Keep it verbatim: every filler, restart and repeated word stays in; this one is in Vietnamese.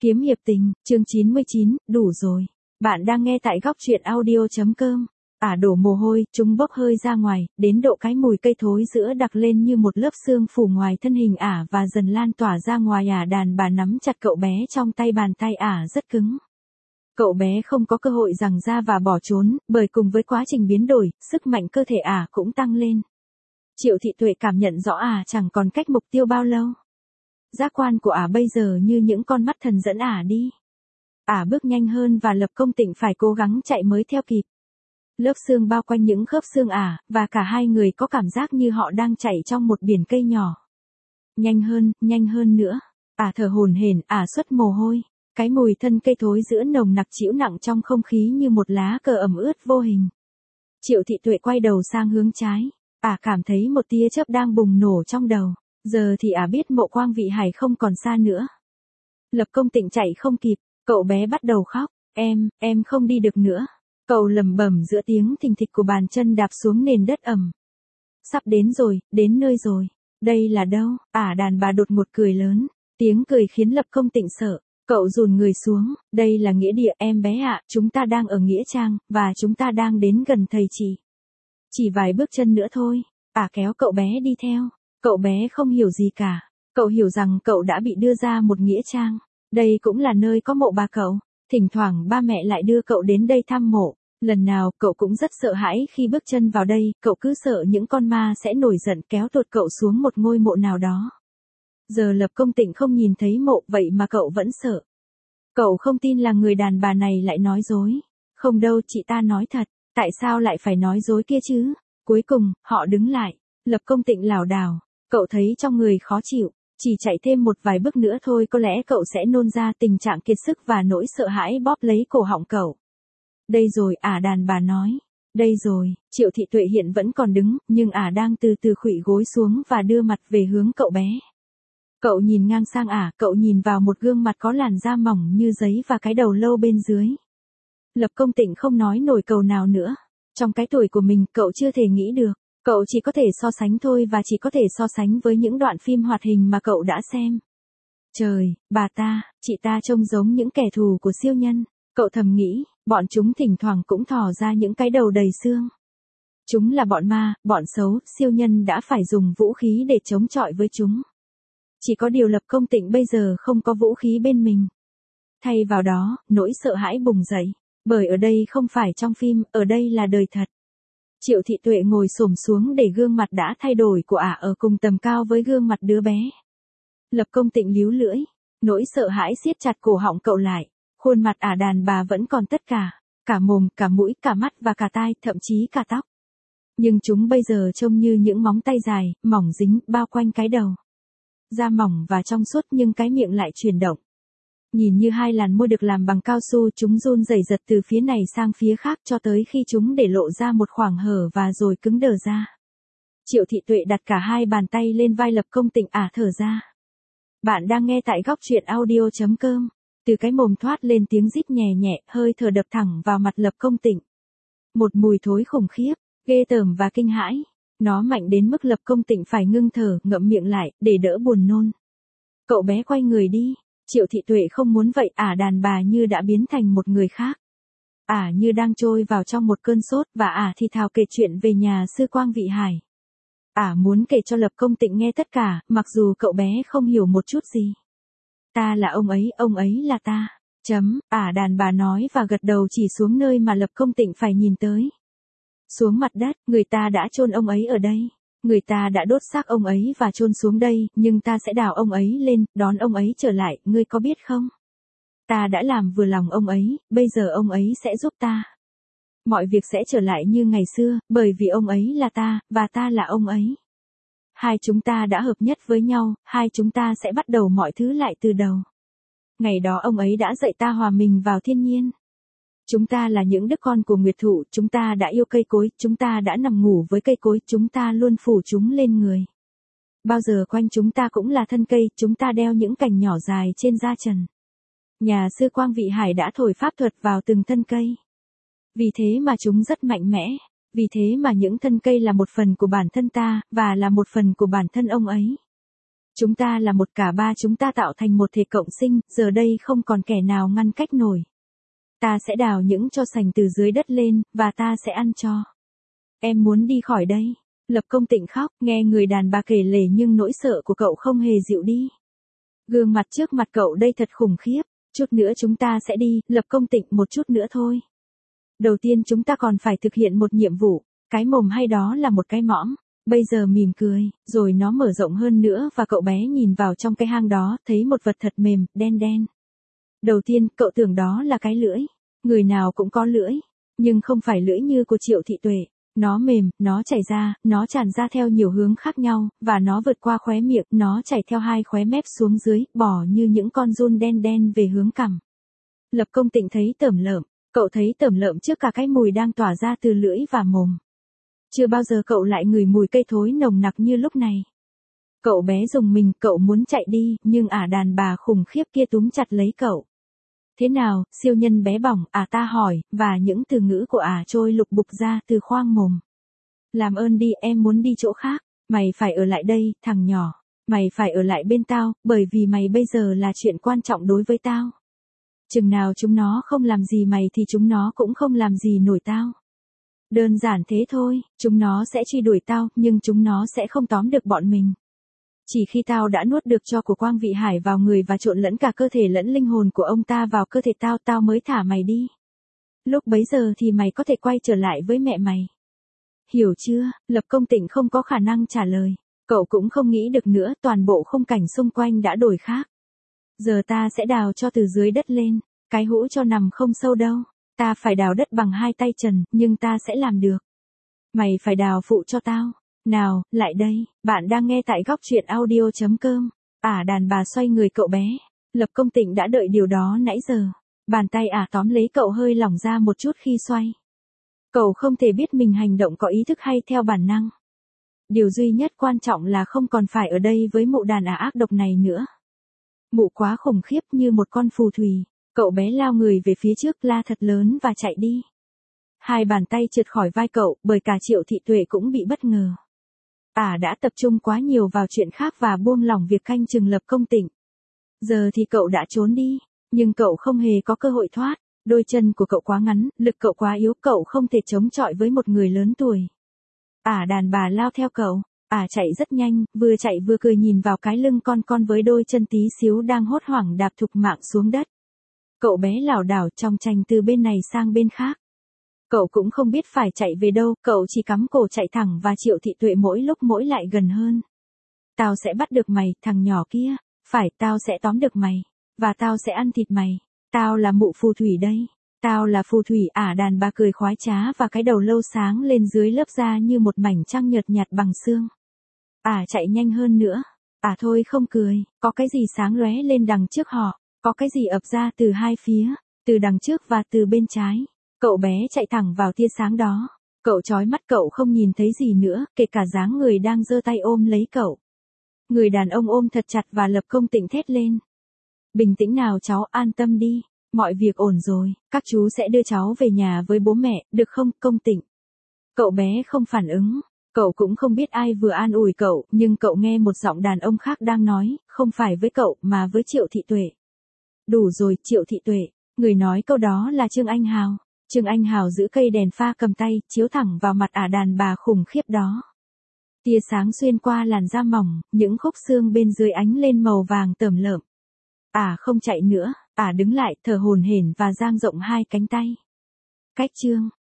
Kiếm hiệp tình, chương chín mươi chín, đủ rồi. Bạn đang nghe tại góc truyện audio.com. Ả đổ mồ hôi, chúng bốc hơi ra ngoài, đến độ cái mùi cây thối giữa đặc lên như một lớp sương phủ ngoài thân hình Ả và dần lan tỏa ra ngoài. Ả đàn bà nắm chặt cậu bé trong tay, bàn tay Ả rất cứng. Cậu bé không có cơ hội giằng ra và bỏ trốn, bởi cùng với quá trình biến đổi, sức mạnh cơ thể Ả cũng tăng lên. Triệu Thị Tuệ cảm nhận rõ Ả chẳng còn cách mục tiêu bao lâu. Giác quan của Ả bây giờ như những con mắt thần dẫn Ả đi. Ả bước nhanh hơn và Lập Công Tịnh phải cố gắng chạy mới theo kịp. Lớp xương bao quanh những khớp xương Ả, và cả hai người có cảm giác như họ đang chạy trong một biển cây nhỏ. Nhanh hơn, nhanh hơn nữa. Ả thở hổn hển, Ả xuất mồ hôi. Cái mùi thân cây thối giữa nồng nặc trĩu nặng trong không khí như một lá cờ ẩm ướt vô hình. Triệu Thị Tuệ quay đầu sang hướng trái. Ả cảm thấy một tia chớp đang bùng nổ trong đầu. Giờ thì Ả biết Mộ Quang Vị Hải không còn xa nữa. Lập Công Tịnh chạy không kịp, cậu bé bắt đầu khóc. Em, em không đi được nữa. Cậu lẩm bẩm giữa tiếng thình thịch của bàn chân đạp xuống nền đất ẩm. Sắp đến rồi, đến nơi rồi. Đây là đâu? Ả đàn bà đột ngột cười lớn. Tiếng cười khiến Lập Công Tịnh sợ. Cậu dùn người xuống. Đây là nghĩa địa em bé ạ, chúng ta đang ở nghĩa trang, và chúng ta đang đến gần thầy chị. Chỉ vài bước chân nữa thôi. Ả kéo cậu bé đi theo. Cậu bé không hiểu gì cả. Cậu hiểu rằng cậu đã bị đưa ra một nghĩa trang. Đây cũng là nơi có mộ bà cậu. Thỉnh thoảng ba mẹ lại đưa cậu đến đây thăm mộ. Lần nào cậu cũng rất sợ hãi khi bước chân vào đây. Cậu cứ sợ những con ma sẽ nổi giận kéo tuột cậu xuống một ngôi mộ nào đó. Giờ Lập Công Tịnh không nhìn thấy mộ, vậy mà cậu vẫn sợ. Cậu không tin là người đàn bà này lại nói dối. Không đâu, chị ta nói thật. Tại sao lại phải nói dối kia chứ? Cuối cùng, họ đứng lại. Lập Công Tịnh lảo đảo. Cậu thấy trong người khó chịu. Chỉ chạy thêm một vài bước nữa thôi có lẽ cậu sẽ nôn ra. Tình trạng kiệt sức và nỗi sợ hãi bóp lấy cổ họng cậu. Đây rồi, Ả đàn bà nói. Đây rồi. Triệu Thị Tuệ hiện vẫn còn đứng, nhưng Ả đang từ từ khuỵu gối xuống và đưa mặt về hướng cậu bé. Cậu nhìn ngang sang Ả, cậu nhìn vào một gương mặt có làn da mỏng như giấy và cái đầu lâu bên dưới. Lập Công Tịnh không nói nổi câu nào nữa. Trong cái tuổi của mình, cậu chưa thể nghĩ được. Cậu chỉ có thể so sánh thôi, và chỉ có thể so sánh với những đoạn phim hoạt hình mà cậu đã xem. Trời, bà ta, chị ta trông giống những kẻ thù của siêu nhân. Cậu thầm nghĩ, bọn chúng thỉnh thoảng cũng thò ra những cái đầu đầy xương. Chúng là bọn ma, bọn xấu, siêu nhân đã phải dùng vũ khí để chống chọi với chúng. Chỉ có điều Lập Công Tịnh bây giờ không có vũ khí bên mình. Thay vào đó, nỗi sợ hãi bùng dậy. Bởi ở đây không phải trong phim, ở đây là đời thật. Triệu Thị Tuệ ngồi xổm xuống để gương mặt đã thay đổi của Ả ở cùng tầm cao với gương mặt đứa bé. Lập Công Tịnh líu lưỡi. Nỗi sợ hãi siết chặt cổ họng cậu lại. Khuôn mặt Ả đàn bà vẫn còn tất cả. Cả mồm, cả mũi, cả mắt và cả tai, thậm chí cả tóc. Nhưng chúng bây giờ trông như những móng tay dài, mỏng dính, bao quanh cái đầu. Da mỏng và trong suốt nhưng cái miệng lại chuyển động. Nhìn như hai làn môi được làm bằng cao su, chúng run rẩy giật từ phía này sang phía khác cho tới khi chúng để lộ ra một khoảng hở và rồi cứng đờ ra. Triệu Thị Tuệ đặt cả hai bàn tay lên vai Lập Công Tịnh. Ả thở ra. Bạn đang nghe tại góc truyện audio.com. Từ cái mồm thoát lên tiếng rít nhẹ nhẹ, hơi thở đập thẳng vào mặt Lập Công Tịnh. Một mùi thối khủng khiếp, ghê tởm và kinh hãi. Nó mạnh đến mức Lập Công Tịnh phải ngưng thở, ngậm miệng lại, để đỡ buồn nôn. Cậu bé quay người đi. Triệu Thị Tuệ không muốn vậy. Ả đàn bà như đã biến thành một người khác. Ả như đang trôi vào trong một cơn sốt, và Ả thì thào kể chuyện về nhà sư Quang Vị Hải. Ả muốn kể cho Lập Công Tịnh nghe tất cả, mặc dù cậu bé không hiểu một chút gì. Ta là ông ấy, ông ấy là ta. Chấm, Ả đàn bà nói và gật đầu chỉ xuống nơi mà Lập Công Tịnh phải nhìn tới. Xuống mặt đất, người ta đã chôn ông ấy ở đây. Người ta đã đốt xác ông ấy và chôn xuống đây, nhưng ta sẽ đào ông ấy lên, đón ông ấy trở lại, ngươi có biết không? Ta đã làm vừa lòng ông ấy, bây giờ ông ấy sẽ giúp ta. Mọi việc sẽ trở lại như ngày xưa, bởi vì ông ấy là ta, và ta là ông ấy. Hai chúng ta đã hợp nhất với nhau, hai chúng ta sẽ bắt đầu mọi thứ lại từ đầu. Ngày đó ông ấy đã dạy ta hòa mình vào thiên nhiên. Chúng ta là những đứa con của Nguyệt Thụ, chúng ta đã yêu cây cối, chúng ta đã nằm ngủ với cây cối, chúng ta luôn phủ chúng lên người. Bao giờ quanh chúng ta cũng là thân cây, chúng ta đeo những cành nhỏ dài trên da trần. Nhà sư Quang Vị Hải đã thổi pháp thuật vào từng thân cây. Vì thế mà chúng rất mạnh mẽ, vì thế mà những thân cây là một phần của bản thân ta, và là một phần của bản thân ông ấy. Chúng ta là một cả ba, chúng ta tạo thành một thể cộng sinh, giờ đây không còn kẻ nào ngăn cách nổi. Ta sẽ đào những tro sành từ dưới đất lên, và ta sẽ ăn cho. Em muốn đi khỏi đây. Lập Công Tịnh khóc, nghe người đàn bà kể lể nhưng nỗi sợ của cậu không hề dịu đi. Gương mặt trước mặt cậu đây thật khủng khiếp. Chút nữa chúng ta sẽ đi, Lập Công Tịnh, một chút nữa thôi. Đầu tiên chúng ta còn phải thực hiện một nhiệm vụ. Cái mồm hay đó là một cái mõm. Bây giờ mỉm cười, rồi nó mở rộng hơn nữa và cậu bé nhìn vào trong cái hang đó, thấy một vật thật mềm, đen đen. Đầu tiên, cậu tưởng đó là cái lưỡi. Người nào cũng có lưỡi, nhưng không phải lưỡi như của Triệu Thị Tuệ. Nó mềm, nó chảy ra, nó tràn ra theo nhiều hướng khác nhau, và nó vượt qua khóe miệng, nó chảy theo hai khóe mép xuống dưới, bò như những con giun đen đen về hướng cằm. Lập Công Tịnh thấy tởm lợm, cậu thấy tởm lợm trước cả cái mùi đang tỏa ra từ lưỡi và mồm. Chưa bao giờ cậu lại ngửi mùi cây thối nồng nặc như lúc này. Cậu bé rùng mình, cậu muốn chạy đi, nhưng ả đàn bà khủng khiếp kia túm chặt lấy cậu. Thế nào, siêu nhân bé bỏng, ả ta hỏi, và những từ ngữ của ả trôi lục bục ra từ khoang mồm. Làm ơn đi, em muốn đi chỗ khác. Mày phải ở lại đây, thằng nhỏ. Mày phải ở lại bên tao, bởi vì mày bây giờ là chuyện quan trọng đối với tao. Chừng nào chúng nó không làm gì mày thì chúng nó cũng không làm gì nổi tao. Đơn giản thế thôi, chúng nó sẽ truy đuổi tao, nhưng chúng nó sẽ không tóm được bọn mình. Chỉ khi tao đã nuốt được tro của Quang Vị Hải vào người và trộn lẫn cả cơ thể lẫn linh hồn của ông ta vào cơ thể tao, tao mới thả mày đi. Lúc bấy giờ thì mày có thể quay trở lại với mẹ mày. Hiểu chưa? Lập Công Tịnh không có khả năng trả lời. Cậu cũng không nghĩ được nữa, toàn bộ khung cảnh xung quanh đã đổi khác. Giờ ta sẽ đào cho từ dưới đất lên. Cái hũ cho nằm không sâu đâu. Ta phải đào đất bằng hai tay trần, nhưng ta sẽ làm được. Mày phải đào phụ cho tao. Nào, lại đây, bạn đang nghe tại góc truyện audio chấm com. Ả đàn bà xoay người cậu bé. Lập Công Tịnh đã đợi điều đó nãy giờ. Bàn tay ả tóm lấy cậu hơi lỏng ra một chút khi xoay. Cậu không thể biết mình hành động có ý thức hay theo bản năng. Điều duy nhất quan trọng là không còn phải ở đây với mụ đàn ả ác độc này nữa. Mụ quá khủng khiếp như một con phù thủy. Cậu bé lao người về phía trước, la thật lớn và chạy đi. Hai bàn tay trượt khỏi vai cậu, bởi cả Triệu Thị Tuệ cũng bị bất ngờ. Ả đã tập trung quá nhiều vào chuyện khác và buông lỏng việc canh chừng Lập Công Tịnh. Giờ thì cậu đã trốn đi, nhưng cậu không hề có cơ hội thoát. Đôi chân của cậu quá ngắn, lực cậu quá yếu, cậu không thể chống chọi với một người lớn tuổi. Ả đàn bà lao theo cậu, ả chạy rất nhanh, vừa chạy vừa cười nhìn vào cái lưng con con với đôi chân tí xíu đang hốt hoảng đạp thục mạng xuống đất. Cậu bé lảo đảo trong tranh từ bên này sang bên khác. Cậu cũng không biết phải chạy về đâu, cậu chỉ cắm cổ chạy thẳng và Triệu Thị Tuệ mỗi lúc mỗi lại gần hơn. Tao sẽ bắt được mày, thằng nhỏ kia. Phải, tao sẽ tóm được mày. Và tao sẽ ăn thịt mày. Tao là mụ phù thủy đây. Tao là phù thủy. Ả đàn bà cười khoái trá và cái đầu lâu sáng lên dưới lớp da như một mảnh trăng nhợt nhạt bằng xương. Ả chạy nhanh hơn nữa. Ả thôi không cười, có cái gì sáng lóe lên đằng trước họ. Có cái gì ập ra từ hai phía, từ đằng trước và từ bên trái. Cậu bé chạy thẳng vào tia sáng đó. Cậu chói mắt, cậu không nhìn thấy gì nữa, kể cả dáng người đang giơ tay ôm lấy cậu. Người đàn ông ôm thật chặt và Lập Công Tịnh thét lên. Bình tĩnh nào cháu, an tâm đi. Mọi việc ổn rồi, các chú sẽ đưa cháu về nhà với bố mẹ, được không, Công Tịnh? Cậu bé không phản ứng. Cậu cũng không biết ai vừa an ủi cậu, nhưng cậu nghe một giọng đàn ông khác đang nói, không phải với cậu, mà với Triệu Thị Tuệ. Đủ rồi, Triệu Thị Tuệ. Người nói câu đó là Trương Anh Hào. Trương Anh Hào giữ cây đèn pha cầm tay, chiếu thẳng vào mặt ả đàn bà khủng khiếp đó. Tia sáng xuyên qua làn da mỏng, những khúc xương bên dưới ánh lên màu vàng tởm lợm. Ả không chạy nữa, ả đứng lại, thở hổn hển và dang rộng hai cánh tay. Cách chương